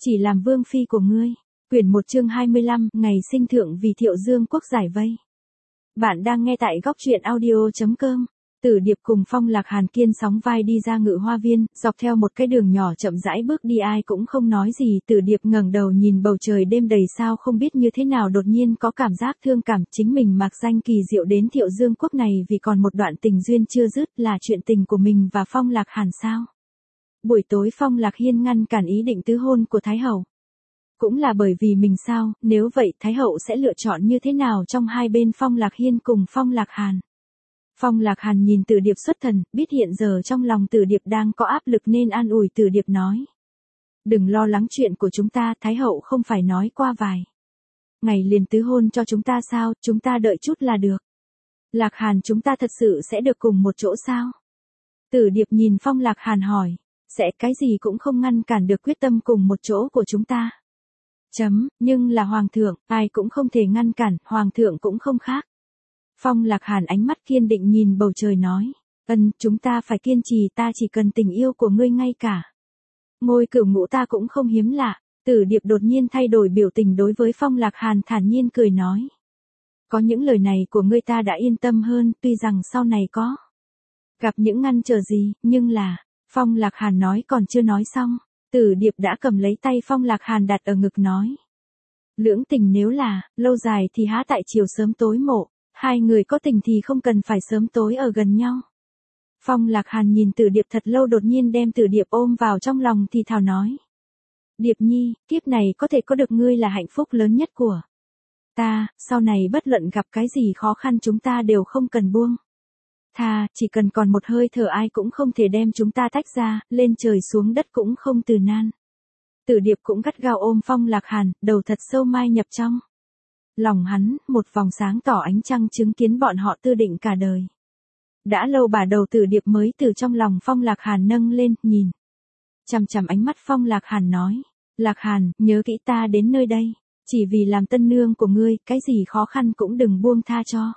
Chỉ làm vương phi của ngươi. Quyển 1 chương 25, ngày sinh thượng vì Thiệu Dương quốc giải vây. Bạn đang nghe tại góc truyện audio.com. Tử Điệp cùng Phong Lạc Hàn kiên sóng vai đi ra Ngự Hoa Viên, dọc theo một cái đường nhỏ chậm rãi bước đi, ai cũng không nói gì. Tử Điệp ngẩng đầu nhìn bầu trời đêm đầy sao, không biết như thế nào đột nhiên có cảm giác thương cảm, chính mình mạc danh kỳ diệu đến Thiệu Dương quốc này vì còn một đoạn tình duyên chưa dứt, là chuyện tình của mình và Phong Lạc Hàn sao? Buổi tối Phong Lạc Hiên ngăn cản ý định tứ hôn của Thái Hậu. Cũng là bởi vì mình sao, nếu vậy Thái Hậu sẽ lựa chọn như thế nào trong hai bên Phong Lạc Hiên cùng Phong Lạc Hàn? Phong Lạc Hàn nhìn Tử Điệp xuất thần, biết hiện giờ trong lòng Tử Điệp đang có áp lực nên an ủi Tử Điệp nói. Đừng lo lắng chuyện của chúng ta, Thái Hậu không phải nói qua vài ngày liền tứ hôn cho chúng ta sao, chúng ta đợi chút là được. Lạc Hàn, chúng ta thật sự sẽ được cùng một chỗ sao? Tử Điệp nhìn Phong Lạc Hàn hỏi. Sẽ, cái gì cũng không ngăn cản được quyết tâm cùng một chỗ của chúng ta. Nhưng là Hoàng thượng, ai cũng không thể ngăn cản, Hoàng thượng cũng không khác. Phong Lạc Hàn ánh mắt kiên định nhìn bầu trời nói. Chúng ta phải kiên trì, ta chỉ cần tình yêu của ngươi, ngay cả ngôi cửu ngũ ta cũng không hiếm lạ. Tử Điệp đột nhiên thay đổi biểu tình đối với Phong Lạc Hàn, thản nhiên cười nói. Có những lời này của ngươi ta đã yên tâm hơn, tuy rằng sau này có gặp những ngăn trở gì, nhưng là... Phong Lạc Hàn nói còn chưa nói xong, Tử Điệp đã cầm lấy tay Phong Lạc Hàn đặt ở ngực nói. Lưỡng tình nếu là, lâu dài thì há tại chiều sớm tối mộ, hai người có tình thì không cần phải sớm tối ở gần nhau. Phong Lạc Hàn nhìn Tử Điệp thật lâu, đột nhiên đem Tử Điệp ôm vào trong lòng thì thào nói. Điệp nhi, kiếp này có thể có được ngươi là hạnh phúc lớn nhất của ta, sau này bất luận gặp cái gì khó khăn chúng ta đều không cần buông tha, chỉ cần còn một hơi thở ai cũng không thể đem chúng ta tách ra, lên trời xuống đất cũng không từ nan. Tử Điệp cũng gắt gao ôm Phong Lạc Hàn, đầu thật sâu mai nhập trong lòng hắn, một vòng sáng tỏ ánh trăng chứng kiến bọn họ tư định cả đời. Đã lâu bà đầu Tử Điệp mới từ trong lòng Phong Lạc Hàn nâng lên, nhìn chằm chằm ánh mắt Phong Lạc Hàn nói. Lạc Hàn, nhớ kỹ ta đến nơi đây, chỉ vì làm tân nương của ngươi, cái gì khó khăn cũng đừng buông tha cho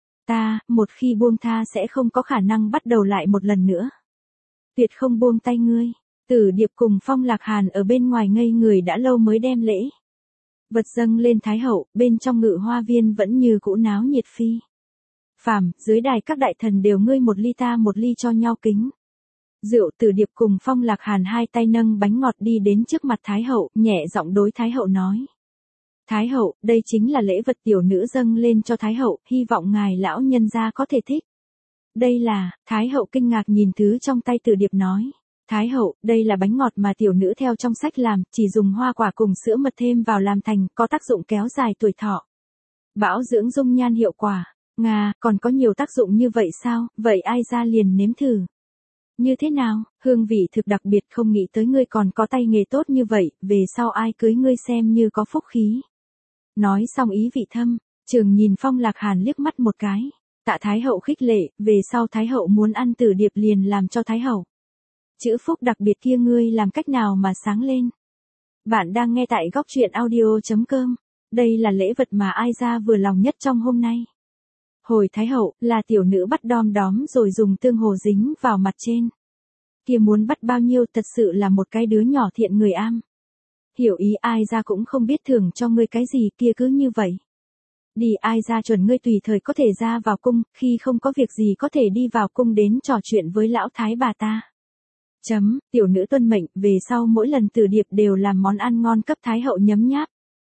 ta, một khi buông tha sẽ không có khả năng bắt đầu lại một lần nữa. Tuyệt không buông tay ngươi. Tử Điệp cùng Phong Lạc Hàn ở bên ngoài ngây người đã lâu mới đem lễ vật dâng lên Thái Hậu, bên trong Ngự Hoa Viên vẫn như cũ náo nhiệt phi phàm, dưới đài các đại thần đều ngươi một ly ta một ly cho nhau kính rượu. Tử Điệp cùng Phong Lạc Hàn hai tay nâng bánh ngọt đi đến trước mặt Thái Hậu, nhẹ giọng đối Thái Hậu nói. Thái Hậu, đây chính là lễ vật tiểu nữ dâng lên cho Thái Hậu, hy vọng ngài lão nhân gia có thể thích. Đây là, Thái Hậu kinh ngạc nhìn thứ trong tay Tử Điệp nói. Thái Hậu, đây là bánh ngọt mà tiểu nữ theo trong sách làm, chỉ dùng hoa quả cùng sữa mật thêm vào làm thành, có tác dụng kéo dài tuổi thọ, bảo dưỡng dung nhan hiệu quả. Nga, còn có nhiều tác dụng như vậy sao, vậy ai ra liền nếm thử. Như thế nào, hương vị thực đặc biệt, không nghĩ tới ngươi còn có tay nghề tốt như vậy, về sau ai cưới ngươi xem như có phúc khí. Nói xong ý vị thâm, Trường nhìn Phong Lạc Hàn liếc mắt một cái. Tạ Thái Hậu khích lệ, về sau Thái Hậu muốn ăn Tử Điệp liền làm cho Thái Hậu. Chữ phúc đặc biệt kia ngươi làm cách nào mà sáng lên. Bạn đang nghe tại góc truyện audio.com. Đây là lễ vật mà ai ra vừa lòng nhất trong hôm nay. Hồi Thái Hậu, là tiểu nữ bắt đom đóm rồi dùng tương hồ dính vào mặt trên. Kia muốn bắt bao nhiêu, thật sự là một cái đứa nhỏ thiện người am. Hiểu ý, ai ra cũng không biết thưởng cho ngươi cái gì, kia cứ như vậy. Đi, ai ra chuẩn ngươi tùy thời có thể ra vào cung, khi không có việc gì có thể đi vào cung đến trò chuyện với lão thái bà ta. Tiểu nữ tuân mệnh, về sau mỗi lần Tử Điệp đều làm món ăn ngon cấp Thái Hậu nhấm nháp.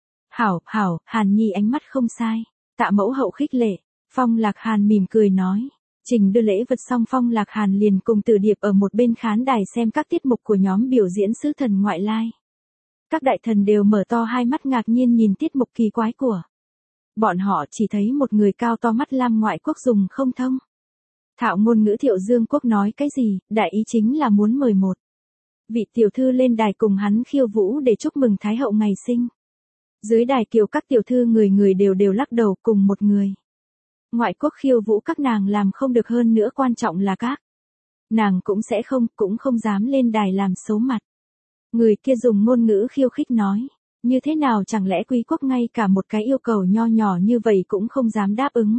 Hảo, Hàn Nhi ánh mắt không sai. Tạ mẫu hậu khích lệ. Phong Lạc Hàn mỉm cười nói. Trình đưa lễ vật xong, Phong Lạc Hàn liền cùng Tử Điệp ở một bên khán đài xem các tiết mục của nhóm biểu diễn sứ thần ngoại lai. Các đại thần đều mở to hai mắt ngạc nhiên nhìn tiết mục kỳ quái của bọn họ, chỉ thấy một người cao to mắt lam ngoại quốc dùng không thông thạo ngôn ngữ Thiệu Dương quốc nói cái gì, đại ý chính là muốn mời một vị tiểu thư lên đài cùng hắn khiêu vũ để chúc mừng Thái Hậu ngày sinh. Dưới đài kiều các tiểu thư người người đều lắc đầu, cùng một người ngoại quốc khiêu vũ các nàng làm không được, hơn nữa quan trọng là các nàng cũng không dám lên đài làm xấu mặt. Người kia dùng ngôn ngữ khiêu khích nói, như thế nào chẳng lẽ quý quốc ngay cả một cái yêu cầu nho nhỏ như vậy cũng không dám đáp ứng.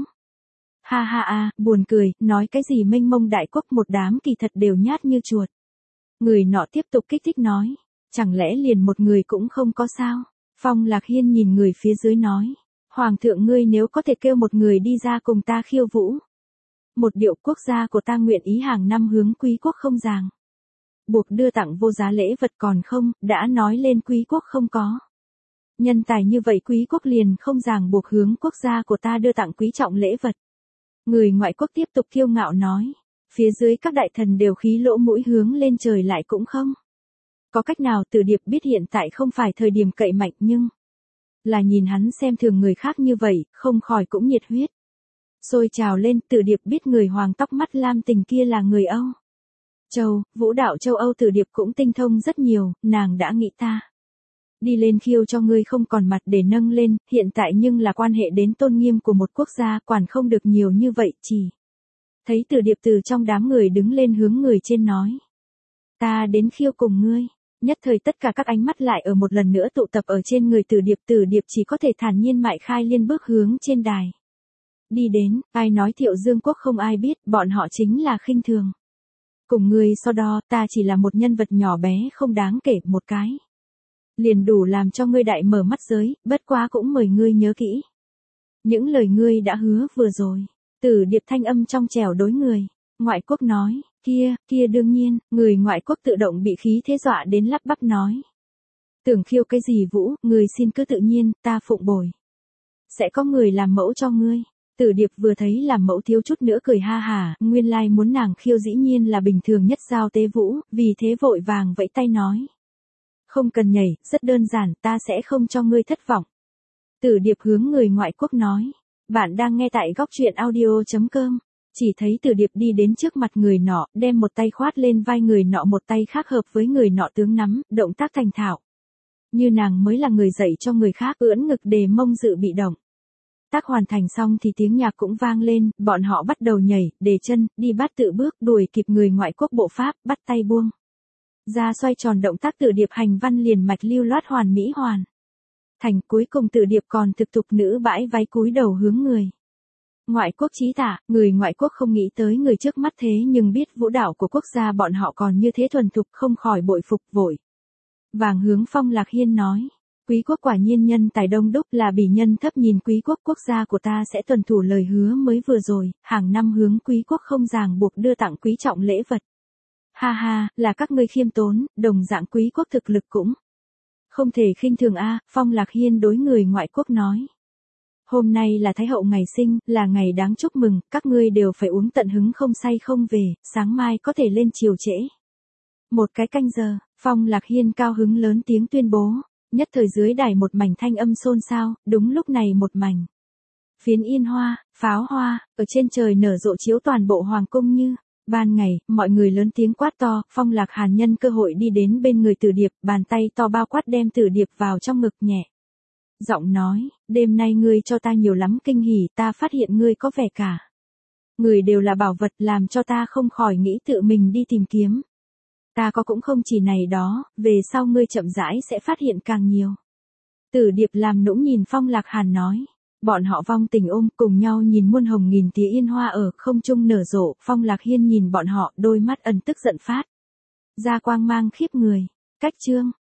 Ha, buồn cười, nói cái gì mênh mông đại quốc, một đám kỳ thật đều nhát như chuột. Người nọ tiếp tục kích thích nói, Chẳng lẽ liền một người cũng không có sao? Phong Lạc Hiên nhìn người phía dưới nói. Hoàng thượng ngươi nếu có thể kêu một người đi ra cùng ta khiêu vũ. Một điệu quốc gia của ta nguyện ý hàng năm hướng quý quốc không ràng. Buộc đưa tặng vô giá lễ vật còn không, đã nói lên quý quốc không có. Nhân tài như vậy quý quốc liền không ràng buộc hướng quốc gia của ta đưa tặng quý trọng lễ vật. Người ngoại quốc tiếp tục kiêu ngạo nói. Phía dưới các đại thần đều khí lỗ mũi hướng lên trời lại cũng không. Có cách nào Từ Điệp biết hiện tại không phải thời điểm cậy mạnh nhưng. Là nhìn hắn xem thường người khác như vậy, không khỏi cũng nhiệt huyết. Sôi trào lên Từ Điệp biết người hoàng tóc mắt lam tình kia là người Âu. Châu, vũ đạo châu Âu Từ Điệp cũng tinh thông rất nhiều, nàng đã nghĩ ta. Đi lên khiêu cho ngươi không còn mặt để nâng lên, hiện tại nhưng là quan hệ đến tôn nghiêm của một quốc gia quản không được nhiều như vậy chỉ. Thấy Từ Điệp từ trong đám người đứng lên hướng người trên nói. Ta đến khiêu cùng ngươi. Nhất thời tất cả các ánh mắt lại ở một lần nữa tụ tập ở trên người Từ Điệp chỉ có thể thản nhiên mại khai liên bước hướng trên đài. Đi đến, ai nói Thiệu Dương quốc không ai biết, bọn họ chính là khinh thường. Cùng ngươi so đo, ta chỉ là một nhân vật nhỏ bé không đáng kể một cái. Liền đủ làm cho ngươi đại mở mắt giới, bất quá cũng mời ngươi nhớ kỹ. Những lời ngươi đã hứa vừa rồi. Từ Điệp thanh âm trong trẻo đối người. Ngoại quốc nói, kia đương nhiên, người ngoại quốc tự động bị khí thế dọa đến lắp bắp nói. Tưởng khiêu cái gì vũ, người xin cứ tự nhiên, ta phụng bồi. Sẽ có người làm mẫu cho ngươi. Từ Điệp vừa thấy làm mẫu thiếu chút nữa cười ha hả, nguyên lai muốn nàng khiêu dĩ nhiên là bình thường nhất giao tế vũ, vì thế vội vàng vẫy tay nói. Không cần nhảy, rất đơn giản, ta sẽ không cho ngươi thất vọng. Từ Điệp hướng người ngoại quốc nói. Bạn đang nghe tại góc truyện audio.com. Chỉ thấy Từ Điệp đi đến trước mặt người nọ, đem một tay khoát lên vai người nọ, một tay khác hợp với người nọ tướng nắm, động tác thành thạo. Như nàng mới là người dạy cho người khác, ưỡn ngực đề mông dự bị động. Tác hoàn thành xong thì tiếng nhạc cũng vang lên, bọn họ bắt đầu nhảy, đề chân, đi bắt tự bước, đuổi kịp người ngoại quốc bộ pháp, bắt tay buông. Ra xoay tròn động tác Từ Điệp hành văn liền mạch lưu loát hoàn mỹ hoàn. Thành cuối cùng Từ Điệp còn thực tục nữ bãi váy cúi đầu hướng người. Ngoại quốc chí tả, người ngoại quốc không nghĩ tới người trước mắt thế nhưng biết vũ đạo của quốc gia bọn họ còn như thế thuần thục không khỏi bội phục vội. Vàng hướng Phong Lạc Hiên nói. Quý quốc quả nhiên nhân tài đông đúc là bỉ nhân thấp nhìn quý quốc quốc gia của ta sẽ tuân thủ lời hứa mới vừa rồi, hàng năm hướng quý quốc không ràng buộc đưa tặng quý trọng lễ vật. Ha ha, là các ngươi khiêm tốn, đồng dạng quý quốc thực lực cũng. Không thể khinh thường a, Phong Lạc Hiên đối người ngoại quốc nói. Hôm nay là Thái hậu ngày sinh, là ngày đáng chúc mừng, các ngươi đều phải uống tận hứng không say không về, sáng mai có thể lên chiều trễ. Một cái canh giờ, Phong Lạc Hiên cao hứng lớn tiếng tuyên bố, nhất thời dưới đài một mảnh thanh âm xôn xao, đúng lúc này một mảnh. Phiến yên hoa, pháo hoa, ở trên trời nở rộ chiếu toàn bộ hoàng cung như. Ban ngày, mọi người lớn tiếng quát to, Phong Lạc Hàn nhân cơ hội đi đến bên người Từ Điệp, bàn tay to bao quát đem Từ Điệp vào trong ngực nhẹ. Giọng nói, đêm nay ngươi cho ta nhiều lắm kinh hỉ, ta phát hiện ngươi có vẻ cả. Người đều là bảo vật làm cho ta không khỏi nghĩ tự mình đi tìm kiếm. Ta có cũng không chỉ này đó, về sau ngươi chậm rãi sẽ phát hiện càng nhiều. Từ Điệp làm nũng nhìn Phong Lạc Hàn nói. Bọn họ vong tình ôm cùng nhau nhìn muôn hồng nghìn tía yên hoa ở không trung nở rộ, Phong Lạc Hiên nhìn bọn họ, đôi mắt ẩn tức giận phát. Ra quang mang khiếp người. Cách chương.